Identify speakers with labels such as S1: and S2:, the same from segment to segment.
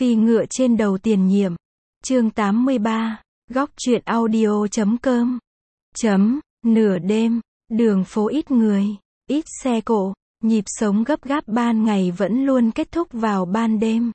S1: Phi ngựa trên đầu tiền nhiệm. Chương 83. Góc truyện audio.com. Nửa đêm, đường phố ít người, ít xe cộ, nhịp sống gấp gáp ban ngày vẫn luôn kết thúc vào ban đêm.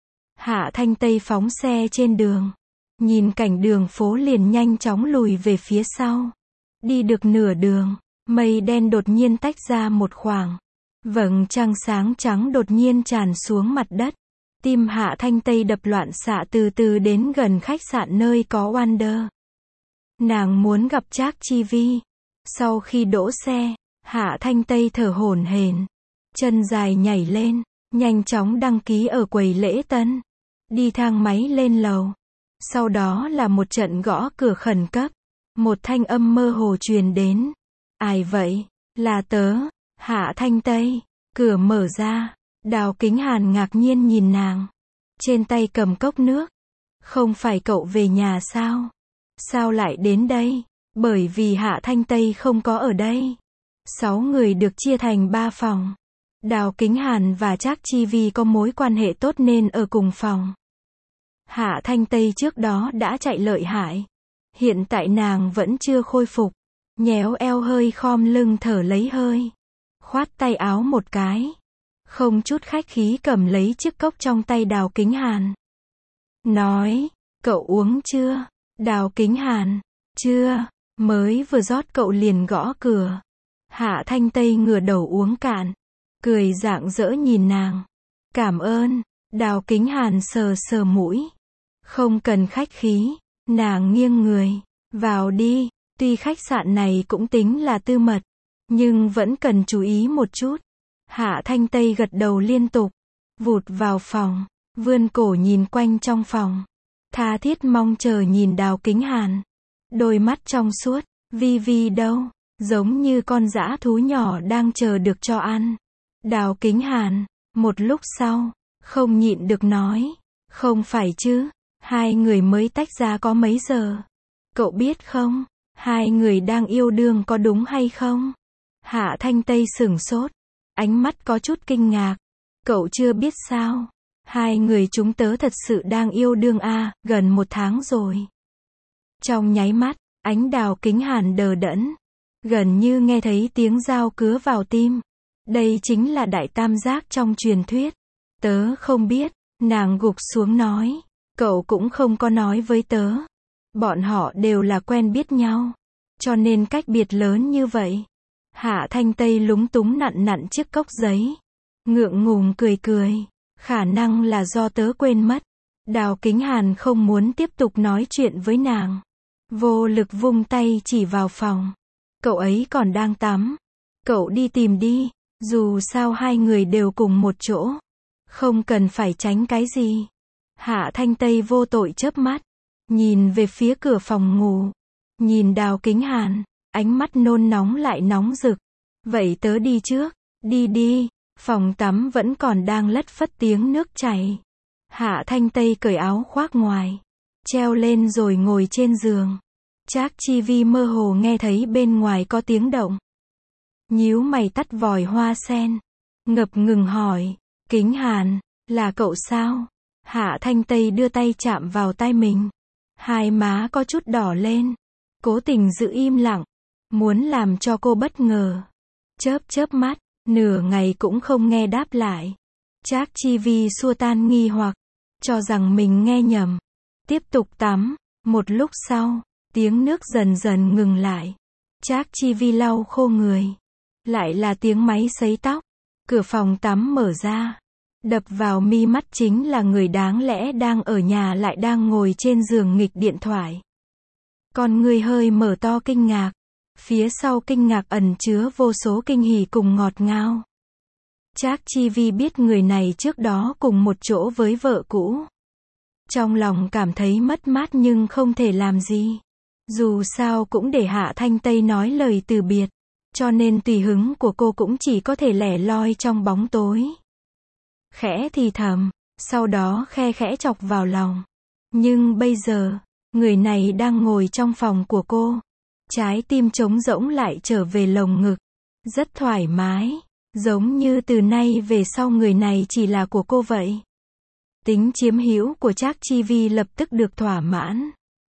S1: Hạ Thanh Tây phóng xe trên đường, nhìn cảnh đường phố liền nhanh chóng lùi về phía sau. Đi được nửa đường, mây đen đột nhiên tách ra một khoảng. Vầng trăng sáng trắng đột nhiên tràn xuống mặt đất. Tim Hạ Thanh Tây đập loạn xạ từ từ đến gần khách sạn nơi có Wander. Nàng muốn gặp Trác Chi Vi. Sau khi đỗ xe, Hạ Thanh Tây thở hổn hển, chân dài nhảy lên, nhanh chóng đăng ký ở quầy lễ tân. Đi thang máy lên lầu. Sau đó là một trận gõ cửa khẩn cấp. Một thanh âm mơ hồ truyền đến. Ai vậy? Là tớ, Hạ Thanh Tây. Cửa mở ra. Đào Kính Hàn ngạc nhiên nhìn nàng. Trên tay cầm cốc nước. Không phải cậu về nhà sao? Sao lại đến đây? Bởi vì Hạ Thanh Tây không có ở đây. 6 người được chia thành 3 phòng. Đào Kính Hàn và Trác Chi Vi có mối quan hệ tốt nên ở cùng phòng. Hạ Thanh Tây trước đó đã chạy lợi hại. Hiện tại nàng vẫn chưa khôi phục. Nhéo eo hơi khom lưng thở lấy hơi. Khoát tay áo một cái. Không chút khách khí cầm lấy chiếc cốc trong tay Đào Kính Hàn. Nói, cậu uống chưa? Đào Kính Hàn, chưa, mới vừa rót cậu liền gõ cửa. Hạ Thanh Tây ngửa đầu uống cạn. Cười rạng rỡ nhìn nàng. Cảm ơn, Đào Kính Hàn sờ sờ mũi. Không cần khách khí, nàng nghiêng người. Vào đi, tuy khách sạn này cũng tính là tư mật, nhưng vẫn cần chú ý một chút. Hạ Thanh Tây gật đầu liên tục, vụt vào phòng, vươn cổ nhìn quanh trong phòng. Tha thiết mong chờ nhìn Đào Kính Hàn. Đôi mắt trong suốt, Vi Vi đâu, giống như con dã thú nhỏ đang chờ được cho ăn. Đào Kính Hàn, một lúc sau, không nhịn được nói, không phải chứ, hai người mới tách ra có mấy giờ. Cậu biết không, hai người đang yêu đương có đúng hay không? Hạ Thanh Tây sửng sốt, ánh mắt có chút kinh ngạc. Cậu chưa biết sao? Hai người chúng tớ thật sự đang yêu đương à, gần 1 tháng rồi. Trong nháy mắt, ánh Đào Kính Hàn đờ đẫn. Gần như nghe thấy tiếng dao cứa vào tim. Đây chính là đại tam giác trong truyền thuyết. Tớ không biết, nàng gục xuống nói. Cậu cũng không có nói với tớ. Bọn họ đều là quen biết nhau. Cho nên cách biệt lớn như vậy. Hạ Thanh Tây lúng túng nặn nặn chiếc cốc giấy. Ngượng ngùng cười cười. Khả năng là do tớ quên mất. Đào Kính Hàn không muốn tiếp tục nói chuyện với nàng. Vô lực vung tay chỉ vào phòng. Cậu ấy còn đang tắm. Cậu đi tìm đi. Dù sao hai người đều cùng một chỗ. Không cần phải tránh cái gì. Hạ Thanh Tây vô tội chớp mắt. Nhìn về phía cửa phòng ngủ. Nhìn Đào Kính Hàn. Ánh mắt nôn nóng lại nóng rực. Vậy tớ đi trước. Đi đi. Phòng tắm vẫn còn đang lất phất tiếng nước chảy. Hạ Thanh Tây cởi áo khoác ngoài. Treo lên rồi ngồi trên giường. Trác Chi Vi mơ hồ nghe thấy bên ngoài có tiếng động. Nhíu mày tắt vòi hoa sen. Ngập ngừng hỏi. Kính Hàn, là cậu sao? Hạ Thanh Tây đưa tay chạm vào tai mình. Hai má có chút đỏ lên. Cố tình giữ im lặng. Muốn làm cho cô bất ngờ. Chớp chớp mắt. Nửa ngày cũng không nghe đáp lại. Trác Chi Vi xua tan nghi hoặc. Cho rằng mình nghe nhầm. Tiếp tục tắm. Một lúc sau, tiếng nước dần dần ngừng lại. Trác Chi Vi lau khô người. Lại là tiếng máy sấy tóc. Cửa phòng tắm mở ra. Đập vào mi mắt chính là người đáng lẽ đang ở nhà lại đang ngồi trên giường nghịch điện thoại. Con người hơi mở to kinh ngạc. Phía sau kinh ngạc ẩn chứa vô số kinh hỉ cùng ngọt ngào. Trác Chi Vi biết người này trước đó cùng một chỗ với vợ cũ. Trong lòng cảm thấy mất mát nhưng không thể làm gì. Dù sao cũng để Hạ Thanh Tây nói lời từ biệt. Cho nên tùy hứng của cô cũng chỉ có thể lẻ loi trong bóng tối. Khẽ thì thầm, sau đó khe khẽ chọc vào lòng. Nhưng bây giờ, người này đang ngồi trong phòng của cô. Trái tim trống rỗng lại trở về lồng ngực. Rất thoải mái. Giống như từ nay về sau người này chỉ là của cô vậy. Tính chiếm hữu của Trác Chi Vi lập tức được thỏa mãn.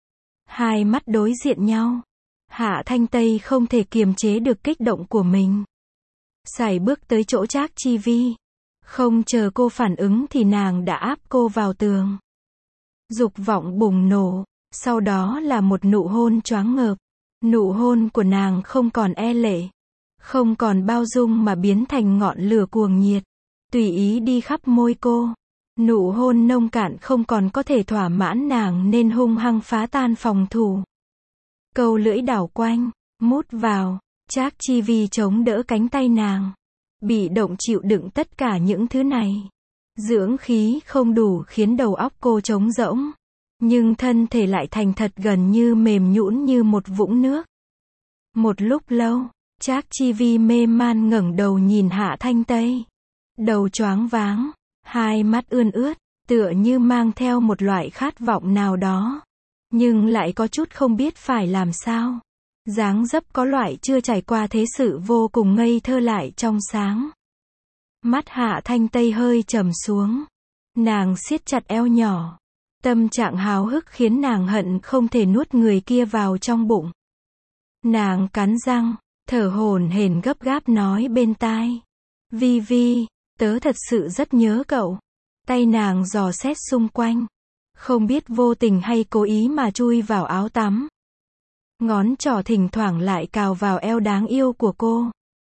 S1: Hai mắt đối diện nhau. Hạ Thanh Tây không thể kiềm chế được kích động của mình. Sải bước tới chỗ Trác Chi Vi. Không chờ cô phản ứng thì nàng đã áp cô vào tường. Dục vọng bùng nổ, sau đó là một nụ hôn choáng ngợp. Nụ hôn của nàng không còn e lệ, không còn bao dung mà biến thành ngọn lửa cuồng nhiệt, tùy ý đi khắp môi cô. Nụ hôn nông cạn không còn có thể thỏa mãn nàng nên hung hăng phá tan phòng thủ. Câu lưỡi đảo quanh, mút vào, Trác Chi Vi chống đỡ cánh tay nàng. Bị động chịu đựng tất cả những thứ này. Dưỡng khí không đủ khiến đầu óc cô trống rỗng. Nhưng thân thể lại thành thật gần như mềm nhũn như một vũng nước. Một lúc lâu, Trác Chi Vi mê man ngẩng đầu nhìn Hạ Thanh Tây. Đầu choáng váng, hai mắt ươn ướt, tựa như mang theo một loại khát vọng nào đó. Nhưng lại có chút không biết phải làm sao. Dáng dấp có loại chưa trải qua thế sự vô cùng ngây thơ lại trong sáng. Mắt Hạ Thanh Tây hơi trầm xuống. Nàng siết chặt eo nhỏ. Tâm trạng háo hức khiến nàng hận không thể nuốt người kia vào trong bụng. Nàng cắn răng, thở hổn hển gấp gáp nói bên tai. Vi Vi, tớ thật sự rất nhớ cậu. Tay nàng dò xét xung quanh. Không biết vô tình hay cố ý mà chui vào áo tắm. Ngón trỏ thỉnh thoảng lại cào vào eo đáng yêu của cô.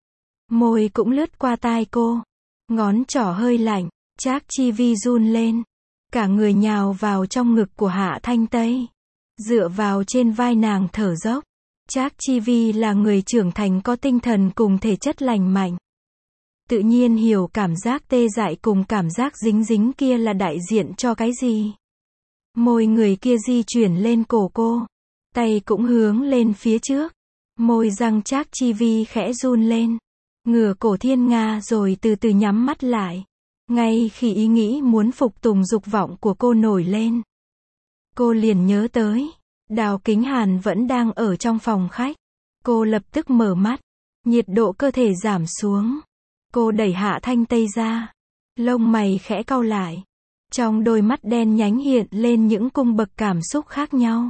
S1: Môi cũng lướt qua tai cô. Ngón trỏ hơi lạnh, Trác Chi Vi run lên. Cả người nhào vào trong ngực của Hạ Thanh Tây. Dựa vào trên vai nàng thở dốc. Trác Chi Vi là người trưởng thành có tinh thần cùng thể chất lành mạnh. Tự nhiên hiểu cảm giác tê dại cùng cảm giác dính dính kia là đại diện cho cái gì. Môi người kia di chuyển lên cổ cô. Tay cũng hướng lên phía trước. Môi răng Trác Chi Vi khẽ run lên. Ngửa cổ thiên nga rồi từ từ nhắm mắt lại. Ngay khi ý nghĩ muốn phục tùng dục vọng của cô nổi lên. Cô liền nhớ tới. Đào Kính Hàn vẫn đang ở trong phòng khách. Cô lập tức mở mắt. Nhiệt độ cơ thể giảm xuống. Cô đẩy Hạ Thanh Tây ra. Lông mày khẽ cau lại. Trong đôi mắt đen nhánh hiện lên những cung bậc cảm xúc khác nhau.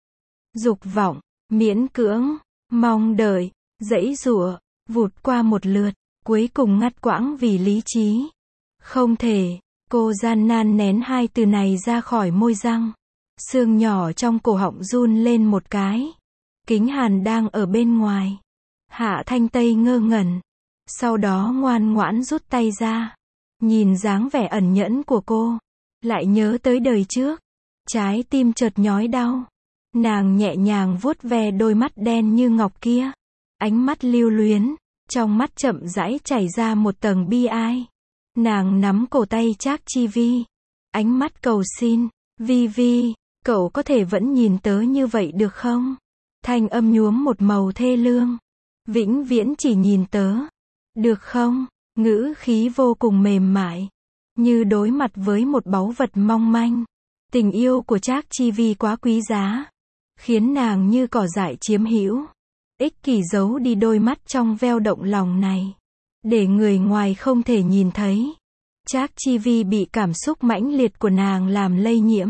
S1: Dục vọng, miễn cưỡng, mong đợi, giãy giụa, vụt qua một lượt, cuối cùng ngắt quãng vì lý trí. Không thể, cô gian nan nén hai từ này ra khỏi môi răng. Xương nhỏ trong cổ họng run lên một cái. Kính Hàn đang ở bên ngoài. Hạ Thanh Tây ngơ ngẩn. Sau đó ngoan ngoãn rút tay ra. Nhìn dáng vẻ ẩn nhẫn của cô. Lại nhớ tới đời trước. Trái tim chợt nhói đau. Nàng nhẹ nhàng vuốt ve đôi mắt đen như ngọc kia. Ánh mắt lưu luyến. Trong mắt chậm rãi chảy ra một tầng bi ai. Nàng nắm cổ tay Trác Chi Vi. Ánh mắt cầu xin. Vi Vi, cậu có thể vẫn nhìn tớ như vậy được không? Thanh âm nhuốm một màu thê lương. Vĩnh viễn chỉ nhìn tớ. Được không? Ngữ khí vô cùng mềm mại. Như đối mặt với một báu vật mong manh. Tình yêu của Trác Chi Vi quá quý giá. Khiến nàng như cỏ dại chiếm hữu. Ích kỷ giấu đi đôi mắt trong veo động lòng này. Để người ngoài không thể nhìn thấy. Trác Chi Vi bị cảm xúc mãnh liệt của nàng làm lây nhiễm.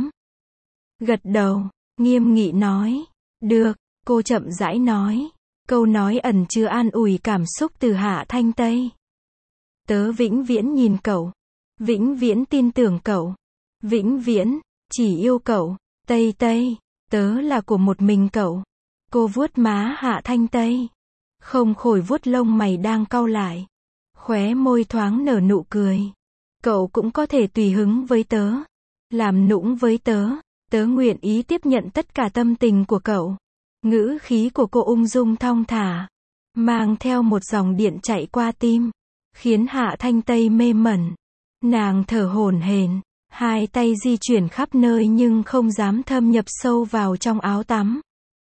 S1: Gật đầu, nghiêm nghị nói. Được, cô chậm rãi nói. Câu nói ẩn chứa an ủi cảm xúc từ Hạ Thanh Tây. Tớ vĩnh viễn nhìn cậu. Vĩnh viễn tin tưởng cậu. Vĩnh viễn, chỉ yêu cậu. Tây Tây, tớ là của một mình cậu. Cô vuốt má Hạ Thanh Tây. Không khỏi vuốt lông mày đang cau lại. Khóe môi thoáng nở nụ cười. Cậu cũng có thể tùy hứng với tớ. Làm nũng với tớ. Tớ nguyện ý tiếp nhận tất cả tâm tình của cậu. Ngữ khí của cô ung dung thong thả. Mang theo một dòng điện chạy qua tim. Khiến Hạ Thanh Tây mê mẩn. Nàng thở hổn hển. Hai tay di chuyển khắp nơi nhưng không dám thâm nhập sâu vào trong áo tắm.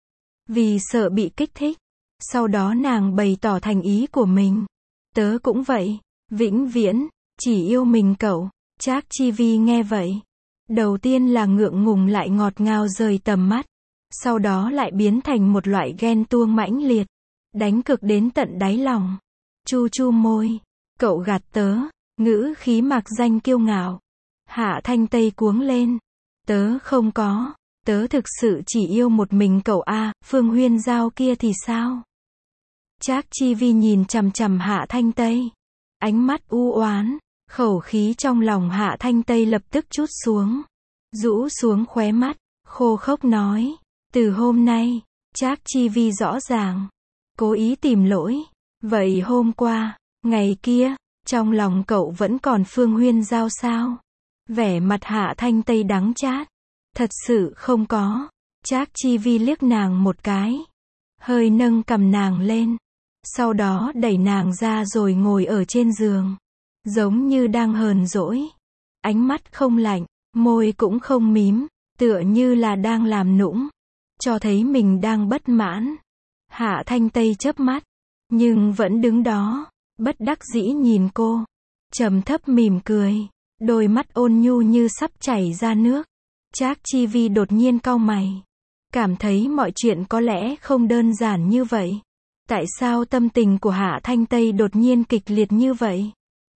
S1: Vì sợ bị kích thích. Sau đó nàng bày tỏ thành ý của mình. Tớ cũng vậy. Vĩnh viễn, chỉ yêu mình cậu. Trác Chi Vi nghe vậy. Đầu tiên là ngượng ngùng lại ngọt ngào rời tầm mắt. Sau đó lại biến thành một loại ghen tuông mãnh liệt. Đánh cực đến tận đáy lòng. Chu chu môi. Cậu gạt tớ. Ngữ khí mạc danh kiêu ngạo. Hạ Thanh Tây cuống lên. Tớ không có. Tớ thực sự chỉ yêu một mình cậu a. Phương Huyên Giao kia thì sao? Trác Chi Vi nhìn chằm chằm Hạ Thanh Tây. Ánh mắt u oán. Khẩu khí trong lòng Hạ Thanh Tây lập tức trút xuống. Rũ xuống khóe mắt. Khô khốc nói. Từ hôm nay, Trác Chi Vi rõ ràng. Cố ý tìm lỗi. Vậy hôm qua, ngày kia, trong lòng cậu vẫn còn Phương Huyên Giao sao? Vẻ mặt Hạ Thanh Tây đắng chát. Thật sự không có. Trác Chi Vi liếc nàng một cái. Hơi nâng cằm nàng lên. Sau đó đẩy nàng ra rồi ngồi ở trên giường. Giống như đang hờn dỗi. Ánh mắt không lạnh, môi cũng không mím. Tựa như là đang làm nũng. Cho thấy mình đang bất mãn. Hạ Thanh Tây chớp mắt. Nhưng vẫn đứng đó. Bất đắc dĩ nhìn cô. Trầm thấp mỉm cười. Đôi mắt ôn nhu như sắp chảy ra nước. Trác Chi Vi đột nhiên cau mày. Cảm thấy mọi chuyện có lẽ không đơn giản như vậy. Tại sao tâm tình của Hạ Thanh Tây đột nhiên kịch liệt như vậy?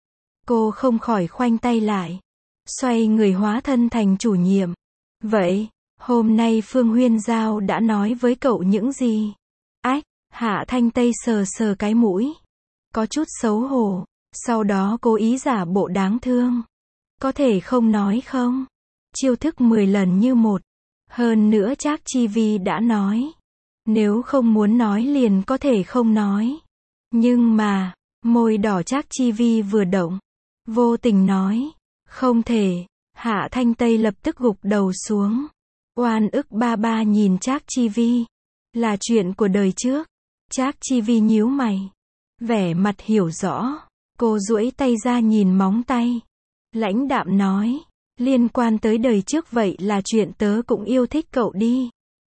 S1: Cô không khỏi khoanh tay lại. Xoay người hóa thân thành chủ nhiệm. Vậy, hôm nay Phương Huyên Giao đã nói với cậu những gì? Ách, Hạ Thanh Tây sờ sờ cái mũi. Có chút xấu hổ. Sau đó cố ý giả bộ đáng thương. Có thể không nói không? Chiêu thức 10 lần như một. Hơn nữa Trác Chi Vi đã nói. Nếu không muốn nói liền có thể không nói. Nhưng mà, môi đỏ Trác Chi Vi vừa động. Vô tình nói. Không thể. Hạ Thanh Tây lập tức gục đầu xuống. Oan ức ba ba nhìn Trác Chi Vi. Là chuyện của đời trước. Trác Chi Vi nhíu mày. Vẻ mặt hiểu rõ. Cô duỗi tay ra nhìn móng tay. Lãnh đạm nói. Liên quan tới đời trước vậy là chuyện tớ cũng yêu thích cậu đi.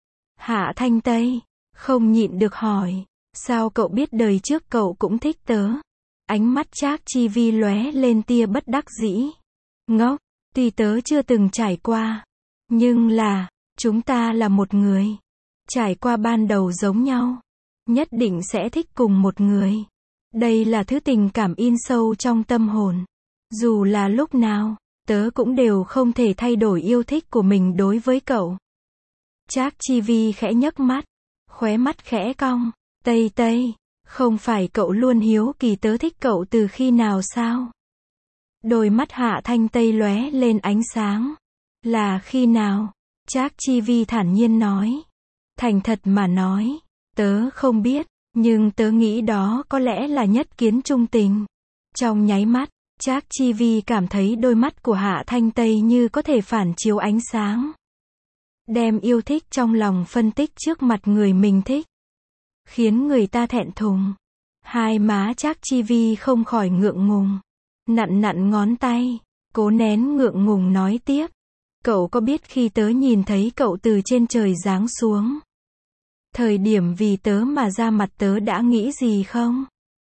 S1: Hạ Thanh Tây. Không nhịn được hỏi. Sao cậu biết đời trước cậu cũng thích tớ? Ánh mắt Trác Chi Vi lóe lên tia bất đắc dĩ. Ngốc. Tuy tớ chưa từng trải qua. Nhưng là, chúng ta là một người. Trải qua ban đầu giống nhau. Nhất định sẽ thích cùng một người. Đây là thứ tình cảm in sâu trong tâm hồn. Dù là lúc nào, tớ cũng đều không thể thay đổi yêu thích của mình đối với cậu. Trác Chi Vi khẽ nhấc mắt. Khóe mắt khẽ cong. Tây Tây, không phải cậu luôn hiếu kỳ tớ thích cậu từ khi nào sao? Đôi mắt Hạ Thanh Tây lóe lên ánh sáng. Là khi nào? Trác Chi Vi thản nhiên nói. Thành thật mà nói, tớ không biết, nhưng tớ nghĩ đó có lẽ là nhất kiến trung tình. Trong nháy mắt, Trác Chi Vi cảm thấy đôi mắt của Hạ Thanh Tây như có thể phản chiếu ánh sáng. Đem yêu thích trong lòng phân tích trước mặt người mình thích. Khiến người ta thẹn thùng. Hai má Trác Chi Vi không khỏi ngượng ngùng. Nặn nặn ngón tay. Cố nén ngượng ngùng nói tiếp. Cậu có biết khi tớ nhìn thấy cậu từ trên trời giáng xuống. Thời điểm vì tớ mà ra mặt tớ đã nghĩ gì không?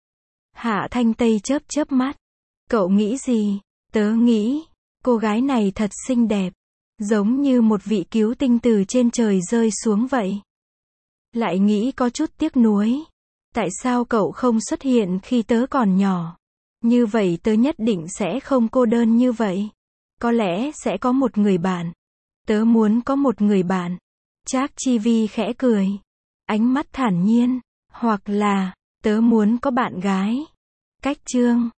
S1: Hạ Thanh Tây chớp chớp mắt. Cậu nghĩ gì? Tớ nghĩ, cô gái này thật xinh đẹp. Giống như một vị cứu tinh từ trên trời rơi xuống vậy. Lại nghĩ có chút tiếc nuối. Tại sao cậu không xuất hiện khi tớ còn nhỏ? Như vậy tớ nhất định sẽ không cô đơn như vậy. Có lẽ sẽ có một người bạn. Tớ muốn có một người bạn. Trác Chi Vi khẽ cười. Ánh mắt thản nhiên. Hoặc là, tớ muốn có bạn gái. Cách chương